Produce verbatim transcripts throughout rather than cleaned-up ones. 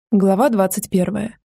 Глава двадцать первая.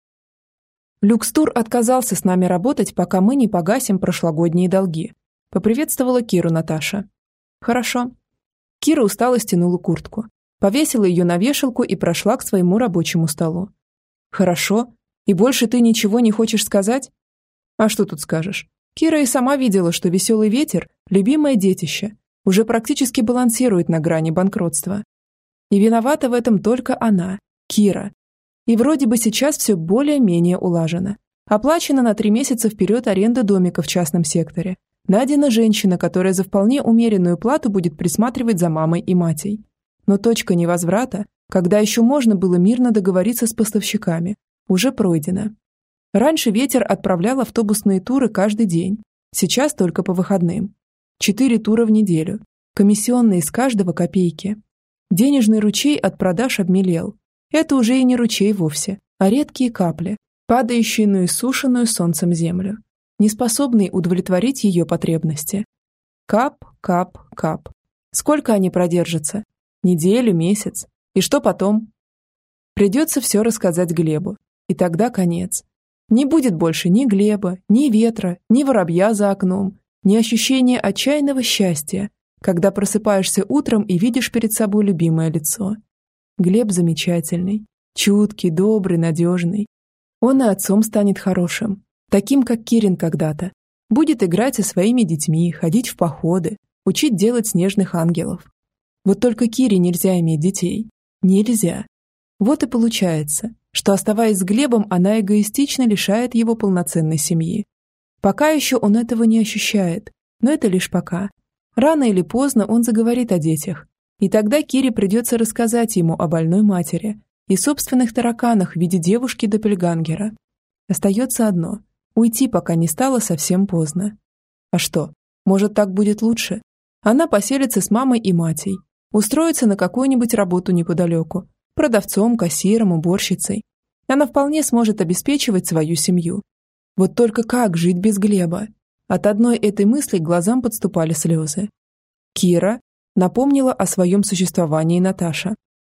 Люкстур отказался с нами работать, пока мы не погасим прошлогодние долги. Поприветствовала Киру Наташа. Хорошо. Кира устало стянула куртку, повесила ее на вешалку и прошла к своему рабочему столу. Хорошо. И больше ты ничего не хочешь сказать? А что тут скажешь? Кира и сама видела, что веселый ветер, любимое детище, уже практически балансирует на грани банкротства. И виновата в этом только она, Кира. И вроде бы сейчас все более-менее улажено. Оплачена на три месяца вперед аренда домика в частном секторе. Найдена женщина, которая за вполне умеренную плату будет присматривать за мамой и матей. Но точка невозврата, когда еще можно было мирно договориться с поставщиками, уже пройдена. Раньше ветер отправлял автобусные туры каждый день, сейчас только по выходным. Четыре тура в неделю, комиссионные с каждого копейки. Денежный ручей от продаж обмелел. Это уже и не ручей вовсе, а редкие капли, падающие на иссушенную солнцем землю, не способные удовлетворить ее потребности. Кап, кап, кап. Сколько они продержатся? Неделю, месяц? И что потом? Придется все рассказать Глебу, и тогда конец. Не будет больше ни Глеба, ни ветра, ни воробья за окном, ни ощущения отчаянного счастья, когда просыпаешься утром и видишь перед собой любимое лицо. Глеб замечательный, чуткий, добрый, надежный. Он и отцом станет хорошим, таким, как Кирин когда-то. Будет играть со своими детьми, ходить в походы, учить делать снежных ангелов. Вот только Кире нельзя иметь детей. Нельзя. Вот и получается, что, оставаясь с Глебом, она эгоистично лишает его полноценной семьи. Пока еще он этого не ощущает, но это лишь пока. Рано или поздно он заговорит о детях. И тогда Кире придется рассказать ему о больной матери и собственных тараканах в виде девушки-доппельгангера. Остается одно – уйти, пока не стало совсем поздно. А что, может, так будет лучше? Она поселится с мамой и матей, устроится на какую-нибудь работу неподалеку, продавцом, кассиром, уборщицей. Она вполне сможет обеспечивать свою семью. Вот только как жить без Глеба? От одной этой мысли к глазам подступали слезы. Кира напомнила о своем существовании Наташа.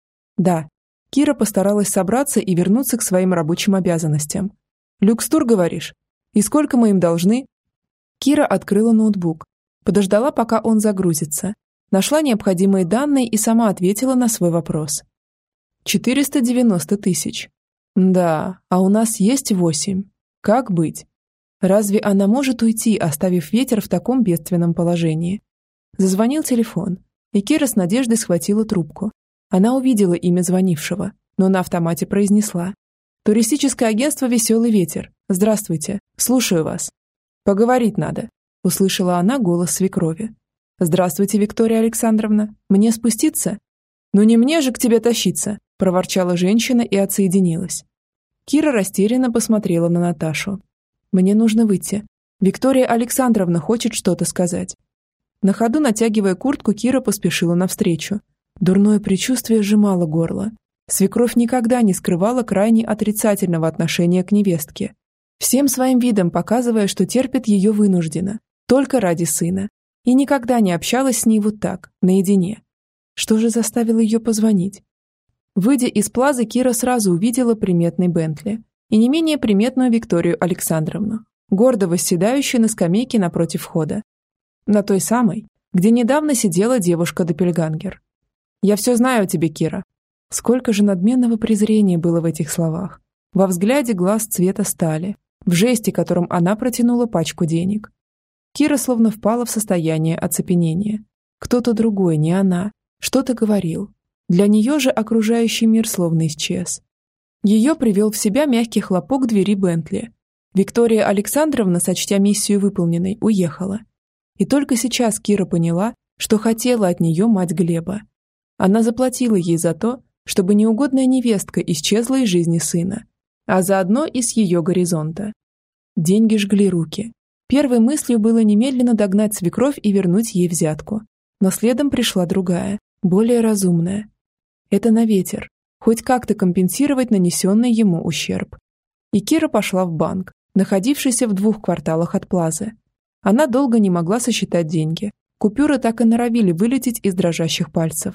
Да, Кира постаралась собраться и вернуться к своим рабочим обязанностям. «Люкстур, говоришь? И сколько мы им должны?» Кира открыла ноутбук, подождала, пока он загрузится, нашла необходимые данные и сама ответила на свой вопрос. «четыреста девяносто тысяч. Да, а у нас есть восемь. Как быть? Разве она может уйти, оставив ветер в таком бедственном положении?» Зазвонил телефон, и Кира с надеждой схватила трубку. Она увидела имя звонившего, но на автомате произнесла: «Туристическое агентство «Веселый ветер». Здравствуйте, слушаю вас». «Поговорить надо», – услышала она голос свекрови. «Здравствуйте, Виктория Александровна. Мне спуститься?» «Ну не мне же к тебе тащиться», – проворчала женщина и отсоединилась. Кира растерянно посмотрела на Наташу. «Мне нужно выйти. Виктория Александровна хочет что-то сказать». На ходу, натягивая куртку, Кира поспешила навстречу. Дурное предчувствие сжимало горло. Свекровь никогда не скрывала крайне отрицательного отношения к невестке, всем своим видом показывая, что терпит ее вынужденно, только ради сына, и никогда не общалась с ней вот так, наедине. Что же заставило ее позвонить? Выйдя из плазы, Кира сразу увидела приметный Бентли и не менее приметную Викторию Александровну, гордо восседающую на скамейке напротив входа. На той самой, где недавно сидела девушка-доппельгангер. «Я все знаю о тебе, Кира». Сколько же надменного презрения было в этих словах. Во взгляде глаз цвета стали, в жесте, которым она протянула пачку денег. Кира словно впала в состояние оцепенения. Кто-то другой, не она, что-то говорил. Для нее же окружающий мир словно исчез. Ее привел в себя мягкий хлопок двери Бентли. Виктория Александровна, сочтя миссию выполненной, уехала. И только сейчас Кира поняла, что хотела от нее мать Глеба. Она заплатила ей за то, чтобы неугодная невестка исчезла из жизни сына, а заодно и с ее горизонта. Деньги жгли руки. Первой мыслью было немедленно догнать свекровь и вернуть ей взятку. Но следом пришла другая, более разумная. Это на ветер, хоть как-то компенсировать нанесенный ему ущерб. И Кира пошла в банк, находившийся в двух кварталах от плазы. Она долго не могла сосчитать деньги. Купюры так и норовили вылететь из дрожащих пальцев.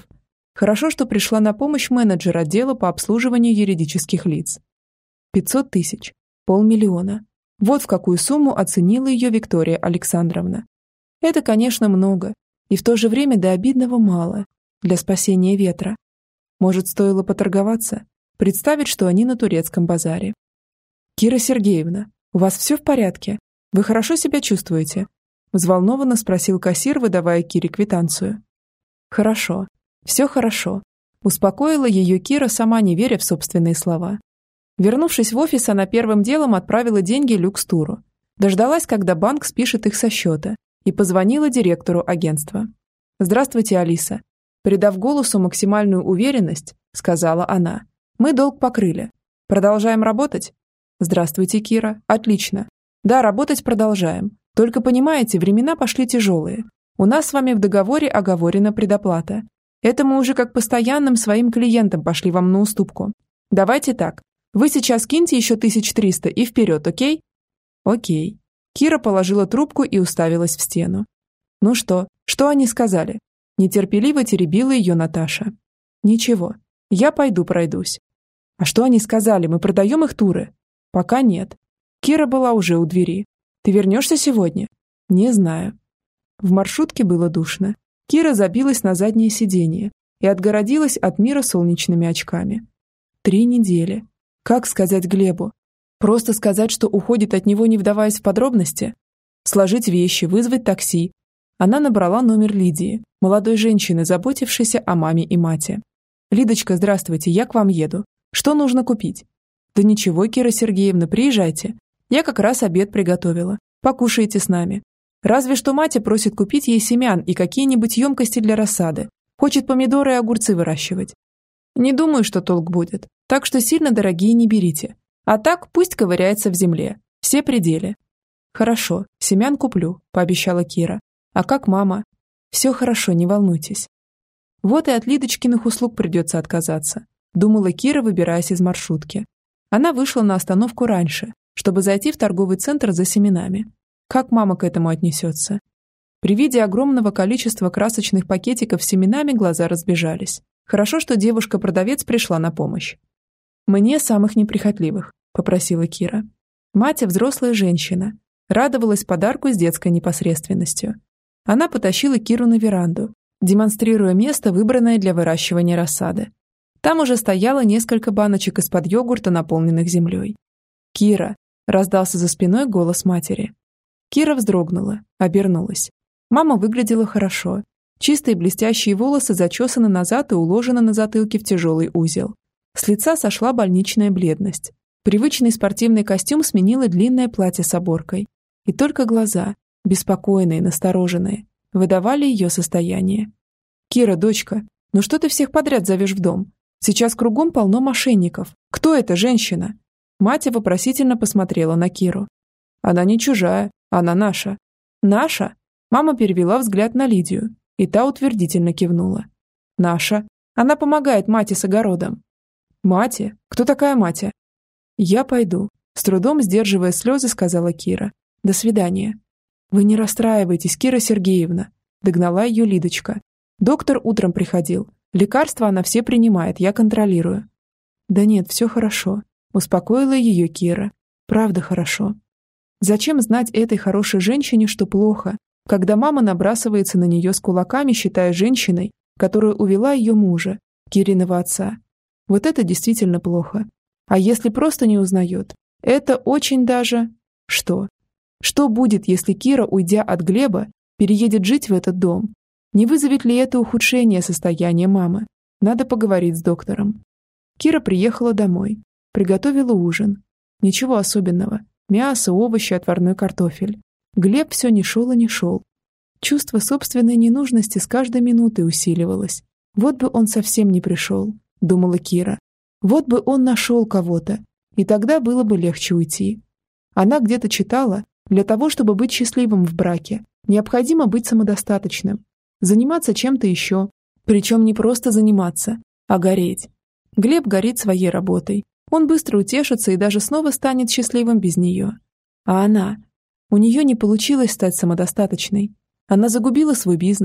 Хорошо, что пришла на помощь менеджер отдела по обслуживанию юридических лиц. Пятьсот тысяч. Полмиллиона. Вот в какую сумму оценила ее Виктория Александровна. Это, конечно, много, и в то же время до обидного мало для спасения ветра. Может, стоило поторговаться, представить, что они на турецком базаре. «Кира Сергеевна, у вас все в порядке? Вы хорошо себя чувствуете?» Взволнованно спросил кассир, выдавая Кире квитанцию. «Хорошо. Все хорошо», – успокоила ее Кира, сама не веря в собственные слова. Вернувшись в офис, она первым делом отправила деньги Люкстуру. Дождалась, когда банк спишет их со счета, и позвонила директору агентства. «Здравствуйте, Алиса». Придав голосу максимальную уверенность, сказала она. «Мы долг покрыли. Продолжаем работать?» «Здравствуйте, Кира. Отлично. Да, работать продолжаем. Только, понимаете, времена пошли тяжелые. У нас с вами в договоре оговорена предоплата. Это мы уже как постоянным своим клиентам пошли вам на уступку. Давайте так. Вы сейчас киньте еще тысяч триста и вперед, окей?» «Окей». Кира положила трубку и уставилась в стену. «Ну что, что они сказали?» Нетерпеливо теребила ее Наташа. «Ничего, я пойду пройдусь». «А что они сказали? Мы продаем их туры?» «Пока нет». Кира была уже у двери. «Ты вернешься сегодня?» «Не знаю». В маршрутке было душно. Кира забилась на заднее сиденье и отгородилась от мира солнечными очками. Три недели. Как сказать Глебу? Просто сказать, что уходит от него, не вдаваясь в подробности? Сложить вещи, вызвать такси. Она набрала номер Лидии, молодой женщины, заботившейся о маме и мате. «Лидочка, здравствуйте, я к вам еду. Что нужно купить?» «Да ничего, Кира Сергеевна, приезжайте. Я как раз обед приготовила. Покушайте с нами. Разве что Матя просит купить ей семян и какие-нибудь емкости для рассады. Хочет помидоры и огурцы выращивать. Не думаю, что толк будет, так что сильно дорогие не берите. А так пусть ковыряется в земле. Все пределы». «Хорошо, семян куплю», – пообещала Кира. «А как мама?» «Все хорошо, не волнуйтесь». Вот и от Лидочкиных услуг придется отказаться, думала Кира, выбираясь из маршрутки. Она вышла на остановку раньше, чтобы зайти в торговый центр за семенами. Как мама к этому отнесется? При виде огромного количества красочных пакетиков с семенами глаза разбежались. Хорошо, что девушка-продавец пришла на помощь. «Мне самых неприхотливых», – попросила Кира. Мать, взрослая женщина, радовалась подарку с детской непосредственностью. Она потащила Киру на веранду, демонстрируя место, выбранное для выращивания рассады. Там уже стояло несколько баночек из-под йогурта, наполненных землей. «Кира!» – раздался за спиной голос матери. Кира вздрогнула, обернулась. Мама выглядела хорошо. Чистые блестящие волосы зачесаны назад и уложены на затылке в тяжелый узел. С лица сошла больничная бледность. Привычный спортивный костюм сменило длинное платье с оборкой. И только глаза, беспокойные, настороженные, выдавали ее состояние. «Кира, дочка, ну что ты всех подряд зовешь в дом? Сейчас кругом полно мошенников. Кто эта женщина?» Мать вопросительно посмотрела на Киру. «Она не чужая, она наша». «Наша?» Мама перевела взгляд на Лидию, и та утвердительно кивнула. «Наша. Она помогает Мате с огородом». «Мате? Кто такая Матя?» «Я пойду», – с трудом сдерживая слезы, сказала Кира. «До свидания». «Вы не расстраивайтесь, Кира Сергеевна», – догнала ее Лидочка. «Доктор утром приходил. Лекарства она все принимает, я контролирую». «Да нет, все хорошо», – успокоила ее Кира. «Правда хорошо». Зачем знать этой хорошей женщине, что плохо, когда мама набрасывается на нее с кулаками, считая женщиной, которая увела ее мужа, Кириного отца? Вот это действительно плохо. А если просто не узнает? Это очень даже... Что? Что будет, если Кира, уйдя от Глеба, переедет жить в этот дом? Не вызовет ли это ухудшение состояния мамы? Надо поговорить с доктором. Кира приехала домой. Приготовила ужин. Ничего особенного. Мясо, овощи, отварной картофель. Глеб все не шел и не шел. Чувство собственной ненужности с каждой минутой усиливалось. Вот бы он совсем не пришел, думала Кира. Вот бы он нашел кого-то, и тогда было бы легче уйти. Она где-то читала, для того, чтобы быть счастливым в браке, необходимо быть самодостаточным, заниматься чем-то еще, причем не просто заниматься, а гореть. Глеб горит своей работой. Он быстро утешится и даже снова станет счастливым без нее. А она? У нее не получилось стать самодостаточной. Она загубила свой бизнес,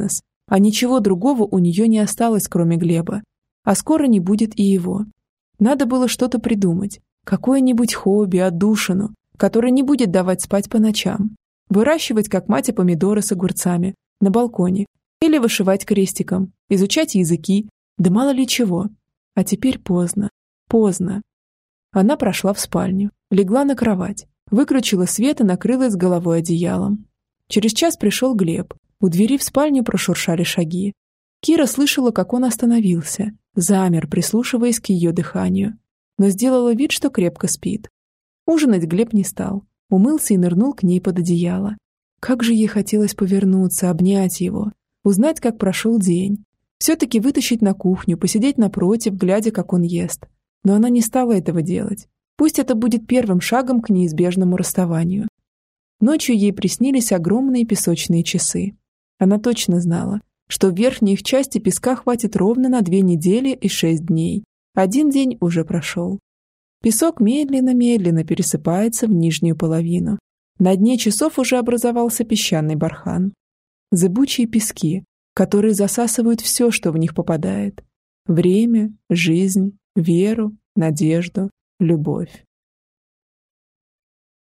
А ничего другого у нее не осталось, кроме Глеба. А скоро не будет и его. Надо было что-то придумать. Какое-нибудь хобби, отдушину, которое не будет давать спать по ночам. Выращивать, как мать, помидоры с огурцами на балконе. Или вышивать крестиком, изучать языки, да мало ли чего. А теперь поздно. Поздно. Она прошла в спальню, легла на кровать, выключила свет и накрылась головой одеялом. Через час пришел Глеб. У двери в спальню прошуршали шаги. Кира слышала, как он остановился, замер, прислушиваясь к ее дыханию, но сделала вид, что крепко спит. Ужинать Глеб не стал, умылся и нырнул к ней под одеяло. Как же ей хотелось повернуться, обнять его, узнать, как прошел день, все-таки вытащить на кухню, посидеть напротив, глядя, как он ест. Но она не стала этого делать. Пусть это будет первым шагом к неизбежному расставанию. Ночью ей приснились огромные песочные часы. Она точно знала, что в верхней их части песка хватит ровно на две недели и шесть дней. Один день уже прошел. Песок медленно-медленно пересыпается в нижнюю половину. На дне часов уже образовался песчаный бархан. Зыбучие пески, которые засасывают все, что в них попадает. Время, жизнь, веру, надежду, любовь.